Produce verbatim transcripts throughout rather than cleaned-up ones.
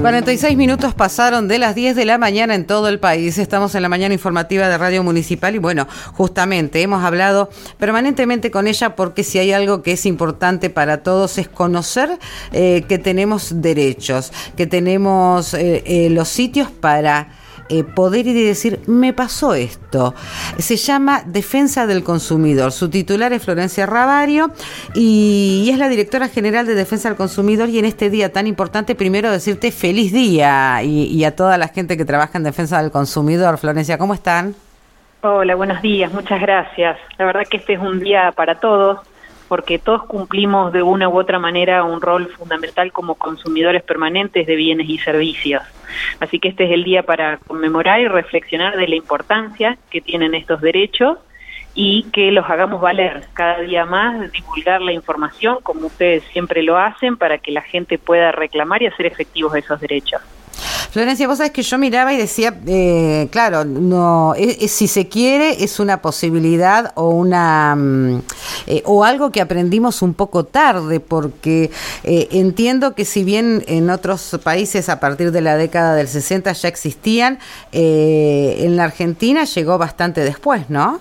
cuarenta y seis minutos pasaron de las diez de la mañana en todo el país. Estamos en la mañana informativa de Radio Municipal y bueno, justamente hemos hablado permanentemente con ella porque si hay algo que es importante para todos es conocer eh, que tenemos derechos, que tenemos eh, eh, los sitios para Eh, poder ir y decir, me pasó esto. Se llama Defensa del Consumidor. Su titular es Florencia Ravario y, y es la directora general de Defensa del Consumidor. Y en este día tan importante, primero decirte feliz día y, y a toda la gente que trabaja en Defensa del Consumidor. Florencia, ¿cómo están? Hola, buenos días, muchas gracias. La verdad que este es un día para todos, porque todos cumplimos de una u otra manera un rol fundamental como consumidores permanentes de bienes y servicios. Así que este es el día para conmemorar y reflexionar de la importancia que tienen estos derechos y que los hagamos valer cada día más, divulgar la información como ustedes siempre lo hacen para que la gente pueda reclamar y hacer efectivos esos derechos. Florencia, vos sabés que yo miraba y decía, eh, claro, no, es, es, si se quiere es una posibilidad o una eh, o algo que aprendimos un poco tarde, porque eh, entiendo que si bien en otros países a partir de la década del sesenta ya existían, eh, en la Argentina llegó bastante después, ¿no?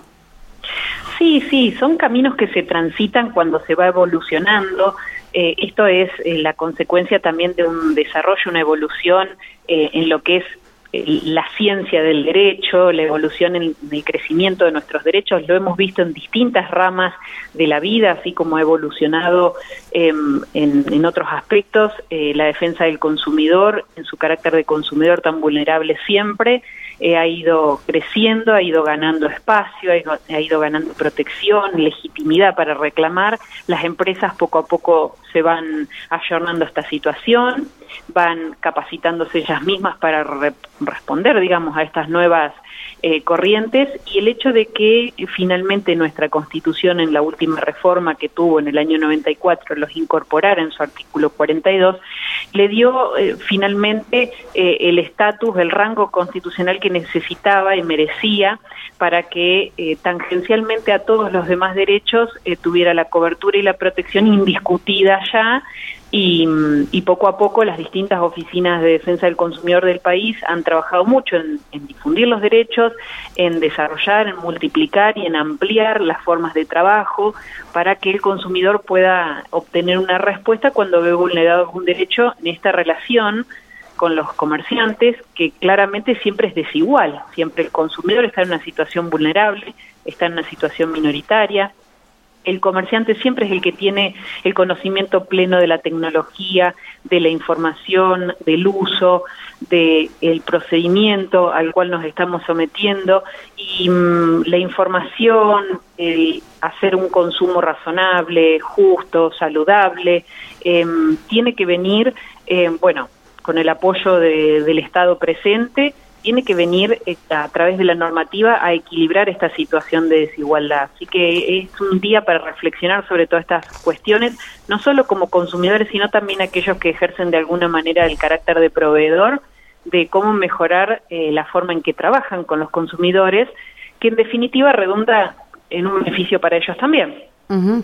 Sí, sí, son caminos que se transitan cuando se va evolucionando. Eh, esto es eh, la consecuencia también de un desarrollo, una evolución eh, en lo que es eh, la ciencia del derecho, la evolución en el crecimiento de nuestros derechos. Lo hemos visto en distintas ramas de la vida, así como ha evolucionado eh, en, en otros aspectos eh, la defensa del consumidor, en su carácter de consumidor tan vulnerable siempre. Eh, ha ido creciendo, ha ido ganando espacio, ha ido, ha ido ganando protección, legitimidad para reclamar. Las empresas poco a poco se van ayornando a esta situación, van capacitándose ellas mismas para re responder, digamos, a estas nuevas eh, corrientes, y el hecho de que eh, finalmente nuestra Constitución, en la última reforma que tuvo en el año noventa y cuatro, los incorporara en su artículo cuarenta y dos, le dio eh, finalmente eh, el estatus, el rango constitucional que necesitaba y merecía para que eh, tangencialmente a todos los demás derechos eh, tuviera la cobertura y la protección indiscutida ya. Y, y poco a poco las distintas oficinas de defensa del consumidor del país han trabajado mucho en, en difundir los derechos, en desarrollar, en multiplicar y en ampliar las formas de trabajo para que el consumidor pueda obtener una respuesta cuando ve vulnerado algún derecho en esta relación con los comerciantes, que claramente siempre es desigual. Siempre el consumidor está en una situación vulnerable, está en una situación minoritaria. El comerciante siempre es el que tiene el conocimiento pleno de la tecnología, de la información, del uso, del procedimiento al cual nos estamos sometiendo, y mmm, la información, el hacer un consumo razonable, justo, saludable, eh, tiene que venir, eh, bueno, con el apoyo de, del Estado presente, tiene que venir a través de la normativa a equilibrar esta situación de desigualdad. Así que es un día para reflexionar sobre todas estas cuestiones, no solo como consumidores, sino también aquellos que ejercen de alguna manera el carácter de proveedor, de cómo mejorar eh, la forma en que trabajan con los consumidores, que en definitiva redunda en un beneficio para ellos también. Uh-huh.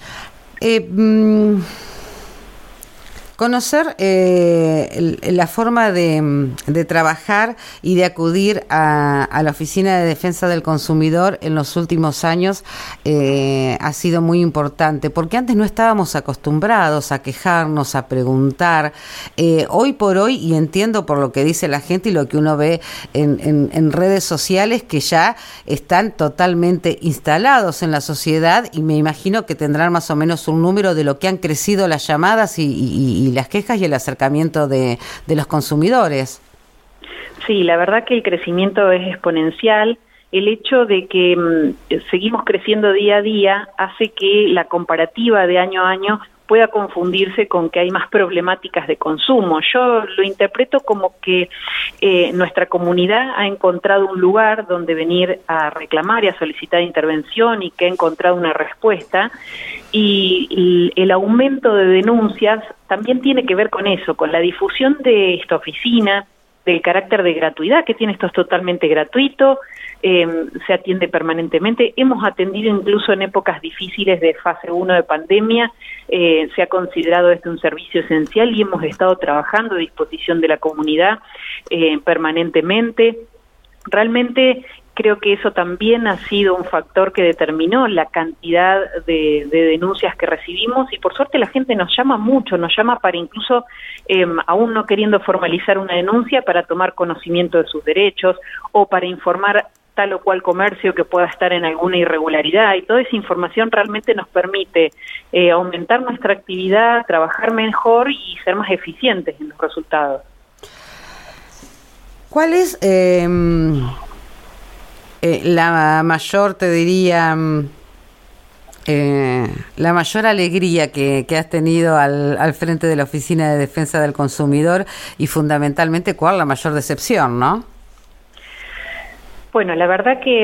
eh, mm... Conocer eh, la forma de, de trabajar y de acudir a, a la Oficina de Defensa del Consumidor en los últimos años eh, ha sido muy importante, porque antes no estábamos acostumbrados a quejarnos, a preguntar. Eh, hoy por hoy, y entiendo por lo que dice la gente y lo que uno ve en, en, en redes sociales, que ya están totalmente instalados en la sociedad, y me imagino que tendrán más o menos un número de lo que han crecido las llamadas y, y, y las quejas y el acercamiento de, de los consumidores. Sí, la verdad que el crecimiento es exponencial. El hecho de que mmm, seguimos creciendo día a día hace que la comparativa de año a año pueda confundirse con que hay más problemáticas de consumo. Yo lo interpreto como que eh, nuestra comunidad ha encontrado un lugar donde venir a reclamar y a solicitar intervención, y que ha encontrado una respuesta, y el aumento de denuncias también tiene que ver con eso, con la difusión de esta oficina, del carácter de gratuidad que tiene. Esto es totalmente gratuito, eh, se atiende permanentemente. Hemos atendido incluso en épocas difíciles de fase uno de pandemia, eh, se ha considerado este un servicio esencial y hemos estado trabajando a disposición de la comunidad eh, permanentemente. Realmente creo que eso también ha sido un factor que determinó la cantidad de, de denuncias que recibimos, y por suerte la gente nos llama mucho, nos llama para incluso, eh, aún no queriendo formalizar una denuncia, para tomar conocimiento de sus derechos o para informar tal o cual comercio que pueda estar en alguna irregularidad, y toda esa información realmente nos permite eh, aumentar nuestra actividad, trabajar mejor y ser más eficientes en los resultados. ¿Cuál es eh, eh, la mayor, te diría, eh, la mayor alegría que, que has tenido al, al frente de la Oficina de Defensa del Consumidor, y fundamentalmente cuál la mayor decepción, ¿no? Bueno, la verdad que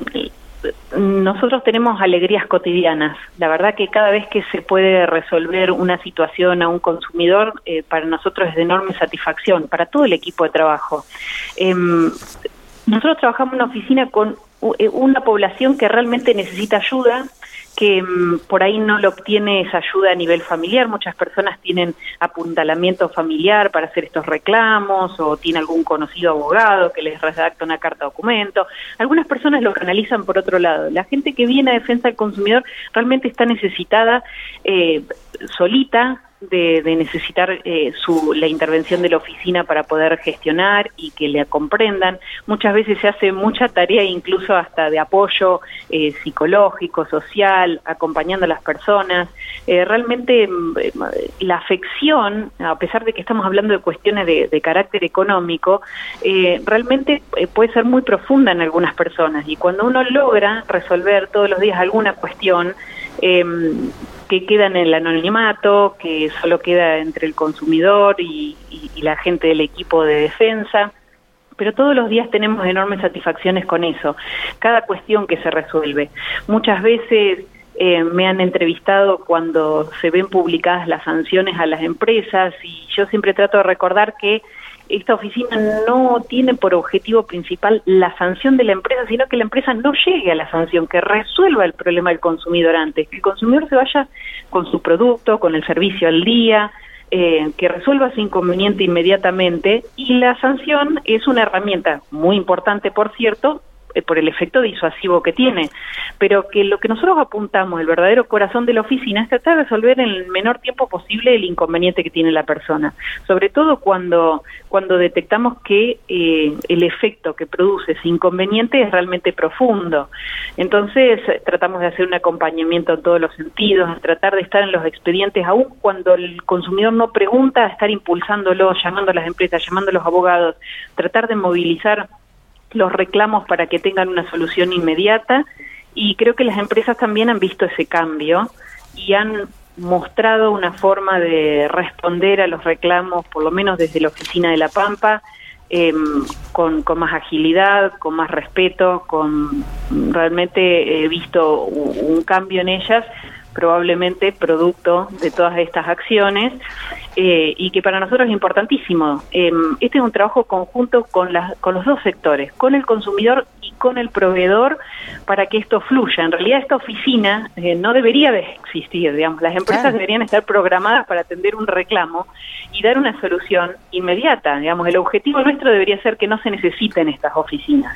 mmm, nosotros tenemos alegrías cotidianas. La verdad que cada vez que se puede resolver una situación a un consumidor, eh, para nosotros es de enorme satisfacción, para todo el equipo de trabajo. Eh, nosotros trabajamos en una oficina con una población que realmente necesita ayuda, que um, por ahí no lo obtiene esa ayuda a nivel familiar. Muchas personas tienen apuntalamiento familiar para hacer estos reclamos, o tiene algún conocido abogado que les redacta una carta documento. Algunas personas lo canalizan por otro lado. La gente que viene a defensa del consumidor realmente está necesitada, eh, solita, de, de necesitar eh, su, la intervención de la oficina para poder gestionar y que le comprendan. Muchas veces se hace mucha tarea, incluso hasta de apoyo eh, psicológico, social, acompañando a las personas. Eh, realmente eh, la afección, a pesar de que estamos hablando de cuestiones de, de carácter económico, eh, realmente eh, puede ser muy profunda en algunas personas, y cuando uno logra resolver todos los días alguna cuestión, eh, que queda en el anonimato, que solo queda entre el consumidor y, y, y la gente del equipo de defensa, pero todos los días tenemos enormes satisfacciones con eso, cada cuestión que se resuelve. Muchas veces eh, me han entrevistado cuando se ven publicadas las sanciones a las empresas, y yo siempre trato de recordar que esta oficina no tiene por objetivo principal la sanción de la empresa, sino que la empresa no llegue a la sanción, que resuelva el problema del consumidor antes, que el consumidor se vaya con su producto, con el servicio al día, eh, que resuelva ese inconveniente inmediatamente, y la sanción es una herramienta muy importante, por cierto, eh, por el efecto disuasivo que tiene, pero que lo que nosotros apuntamos, el verdadero corazón de la oficina, es tratar de resolver en el menor tiempo posible el inconveniente que tiene la persona, sobre todo cuando cuando detectamos que eh, el efecto que produce ese inconveniente es realmente profundo. Entonces tratamos de hacer un acompañamiento en todos los sentidos, tratar de estar en los expedientes, aún cuando el consumidor no pregunta, estar impulsándolo, llamando a las empresas, llamando a los abogados, tratar de movilizar los reclamos para que tengan una solución inmediata. Y creo que las empresas también han visto ese cambio y han mostrado una forma de responder a los reclamos, por lo menos desde la oficina de La Pampa, eh, con, con más agilidad, con más respeto, con realmente he visto un cambio en ellas, probablemente producto de todas estas acciones, eh, y que para nosotros es importantísimo. Eh, este es un trabajo conjunto con, las, con los dos sectores, con el consumidor y con el proveedor, para que esto fluya. En realidad esta oficina eh, no debería de existir, digamos, las empresas claro. deberían estar programadas para atender un reclamo y dar una solución inmediata. Digamos, el objetivo nuestro debería ser que no se necesiten estas oficinas.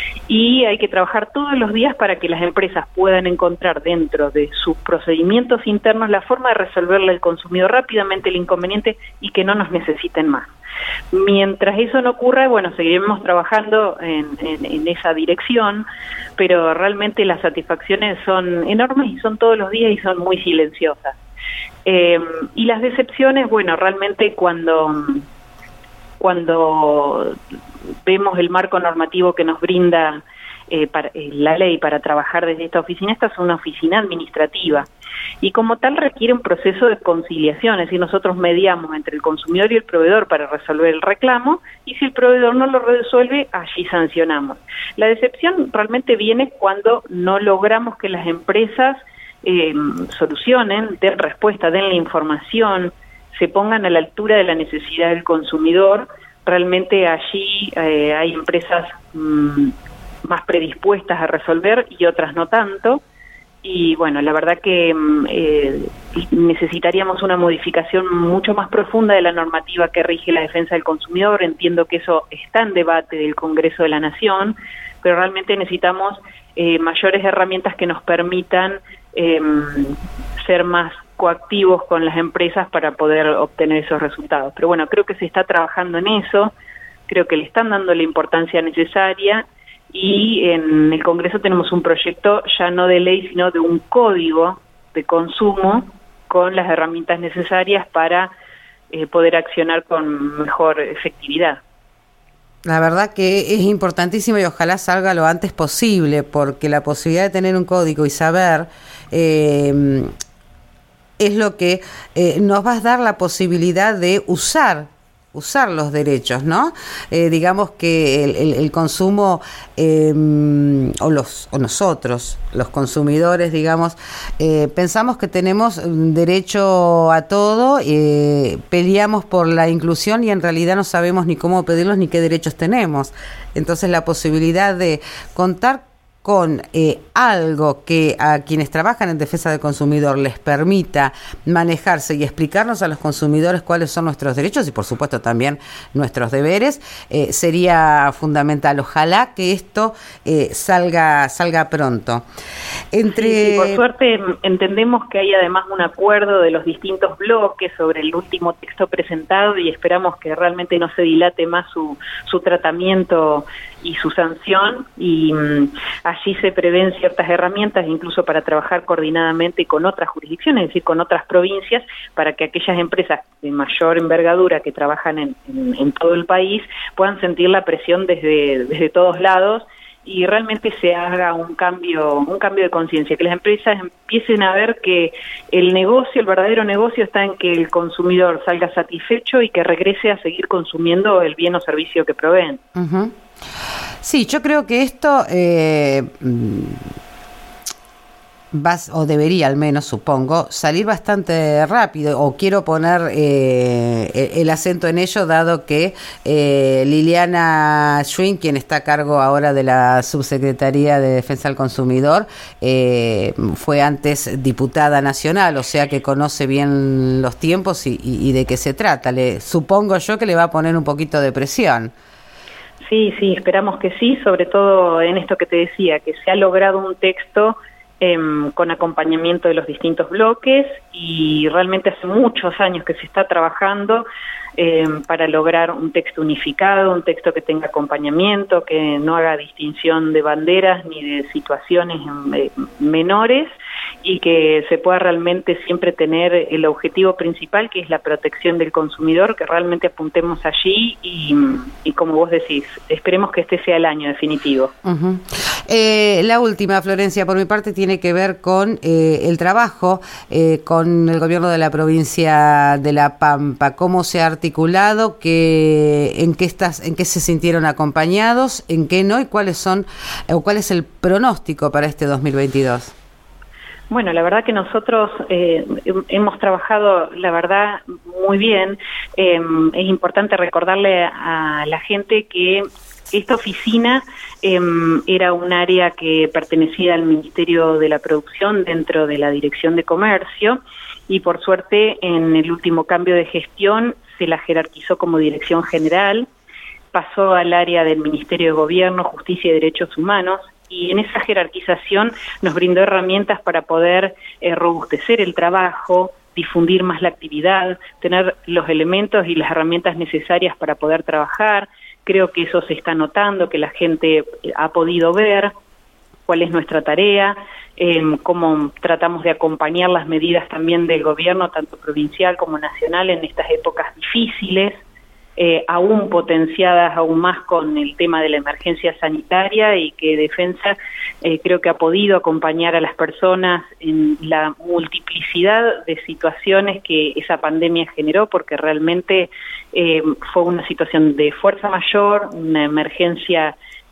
Y hay que trabajar todos los días para que las empresas puedan encontrar dentro de sus procedimientos internos la forma de resolverle al consumidor rápidamente el inconveniente y que no nos necesiten más. Mientras eso no ocurra, bueno, seguiremos trabajando en, en, en esa dirección, pero realmente las satisfacciones son enormes y son todos los días y son muy silenciosas. Eh, y las decepciones, bueno, realmente cuando... cuando vemos el marco normativo que nos brinda eh, para, eh, la ley para trabajar desde esta oficina, esta es una oficina administrativa y como tal requiere un proceso de conciliación, es decir, nosotros mediamos entre el consumidor y el proveedor para resolver el reclamo, y si el proveedor no lo resuelve, allí sancionamos. La decepción realmente viene cuando no logramos que las empresas eh, solucionen, den respuesta, den la información, se pongan a la altura de la necesidad del consumidor, realmente allí eh, hay empresas mmm, más predispuestas a resolver y otras no tanto. Y bueno, la verdad que eh, necesitaríamos una modificación mucho más profunda de la normativa que rige la defensa del consumidor. Entiendo que eso está en debate del Congreso de la Nación, pero realmente necesitamos eh, mayores herramientas que nos permitan eh, ser más coactivos con las empresas para poder obtener esos resultados. Pero bueno, creo que se está trabajando en eso, creo que le están dando la importancia necesaria. Y en el Congreso tenemos un proyecto ya no de ley, sino de un código de consumo con las herramientas necesarias para eh, poder accionar con mejor efectividad. La verdad que es importantísimo y ojalá salga lo antes posible, porque la posibilidad de tener un código y saber eh, es lo que eh, nos va a dar la posibilidad de usar usar los derechos, ¿no? Eh, digamos que el, el, el consumo eh, o los o nosotros, los consumidores, digamos, eh, pensamos que tenemos derecho a todo, eh, peleamos por la inclusión y en realidad no sabemos ni cómo pedirlos ni qué derechos tenemos. Entonces la posibilidad de contar con eh, algo que a quienes trabajan en defensa del consumidor les permita manejarse y explicarnos a los consumidores cuáles son nuestros derechos y por supuesto también nuestros deberes, eh, sería fundamental. Ojalá que esto eh, salga salga pronto. Entre... Sí, sí, por suerte entendemos que hay además un acuerdo de los distintos bloques sobre el último texto presentado y esperamos que realmente no se dilate más su, su tratamiento y su sanción, y mmm, allí se prevén ciertas herramientas incluso para trabajar coordinadamente con otras jurisdicciones, es decir, con otras provincias, para que aquellas empresas de mayor envergadura que trabajan en, en, en todo el país puedan sentir la presión desde, desde todos lados y realmente se haga un cambio, un cambio de conciencia, que las empresas empiecen a ver que el negocio, el verdadero negocio está en que el consumidor salga satisfecho y que regrese a seguir consumiendo el bien o servicio que proveen. Uh-huh. Sí, yo creo que esto eh, va, o debería al menos, supongo, salir bastante rápido, o quiero poner eh, el acento en ello, dado que eh, Liliana Schwinn, quien está a cargo ahora de la Subsecretaría de Defensa del Consumidor, eh, fue antes diputada nacional, o sea que conoce bien los tiempos y, y, y de qué se trata. Le, supongo yo que le va a poner un poquito de presión. Sí, sí, esperamos que sí, sobre todo en esto que te decía, que se ha logrado un texto eh, con acompañamiento de los distintos bloques y realmente hace muchos años que se está trabajando eh, para lograr un texto unificado, un texto que tenga acompañamiento, que no haga distinción de banderas ni de situaciones eh, menores y que se pueda realmente siempre tener el objetivo principal, que es la protección del consumidor, que realmente apuntemos allí y, y como vos decís, esperemos que este sea el año definitivo. Uh-huh. Eh, la última, Florencia, por mi parte, tiene que ver con eh, el trabajo eh, con el gobierno de la provincia de La Pampa. ¿Cómo se ha articulado? ¿Qué, en qué estás, en qué se sintieron acompañados? ¿En qué no? ¿Y cuáles son, o cuál es el pronóstico para este dos mil veintidós? Bueno, la verdad que nosotros eh, hemos trabajado, la verdad, muy bien. Eh, es importante recordarle a la gente que esta oficina eh, era un área que pertenecía al Ministerio de la Producción dentro de la Dirección de Comercio y por suerte en el último cambio de gestión se la jerarquizó como Dirección General, pasó al área del Ministerio de Gobierno, Justicia y Derechos Humanos. Y en esa jerarquización nos brindó herramientas para poder eh, robustecer el trabajo, difundir más la actividad, tener los elementos y las herramientas necesarias para poder trabajar. Creo que eso se está notando, que la gente ha podido ver cuál es nuestra tarea, eh, cómo tratamos de acompañar las medidas también del gobierno, tanto provincial como nacional, en estas épocas difíciles. Eh, aún potenciadas aún más con el tema de la emergencia sanitaria y que Defensa eh, creo que ha podido acompañar a las personas en la multiplicidad de situaciones que esa pandemia generó, porque realmente eh, fue una situación de fuerza mayor, una emergencia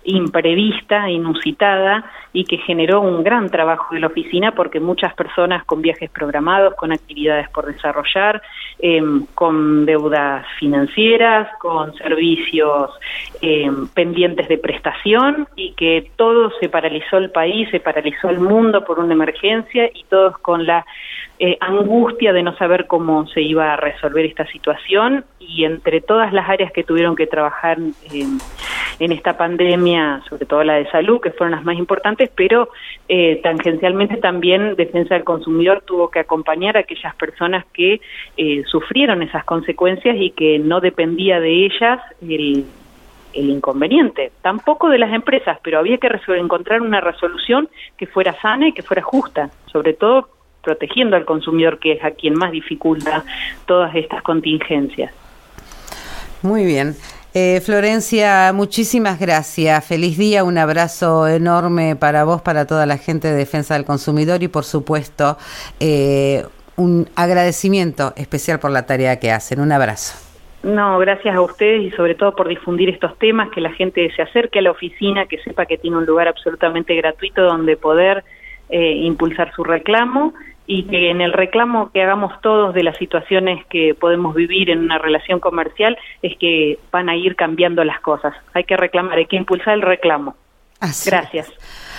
imprevista, inusitada, y que generó un gran trabajo de la oficina porque muchas personas con viajes programados, con actividades por desarrollar, eh, con deudas financieras, con servicios eh, pendientes de prestación, y que todo se paralizó el país, se paralizó el mundo por una emergencia, y todos con la eh, angustia de no saber cómo se iba a resolver esta situación. Y entre todas las áreas que tuvieron que trabajar eh, en esta pandemia, sobre todo la de salud, que fueron las más importantes, pero eh, tangencialmente también Defensa del Consumidor tuvo que acompañar a aquellas personas que eh, sufrieron esas consecuencias y que no dependía de ellas el, el inconveniente, tampoco de las empresas, pero había que encontrar una resolución que fuera sana y que fuera justa, sobre todo protegiendo al consumidor, que es a quien más dificulta todas estas contingencias. Muy bien. Eh, Florencia, muchísimas gracias. Feliz día, un abrazo enorme para vos, para toda la gente de Defensa del Consumidor y, por supuesto, eh, un agradecimiento especial por la tarea que hacen. Un abrazo. No, gracias a ustedes y sobre todo por difundir estos temas, que la gente se acerque a la oficina, que sepa que tiene un lugar absolutamente gratuito donde poder eh, impulsar su reclamo, y que en el reclamo que hagamos todos de las situaciones que podemos vivir en una relación comercial es que van a ir cambiando las cosas. Hay que reclamar, hay que impulsar el reclamo. Así Gracias. es.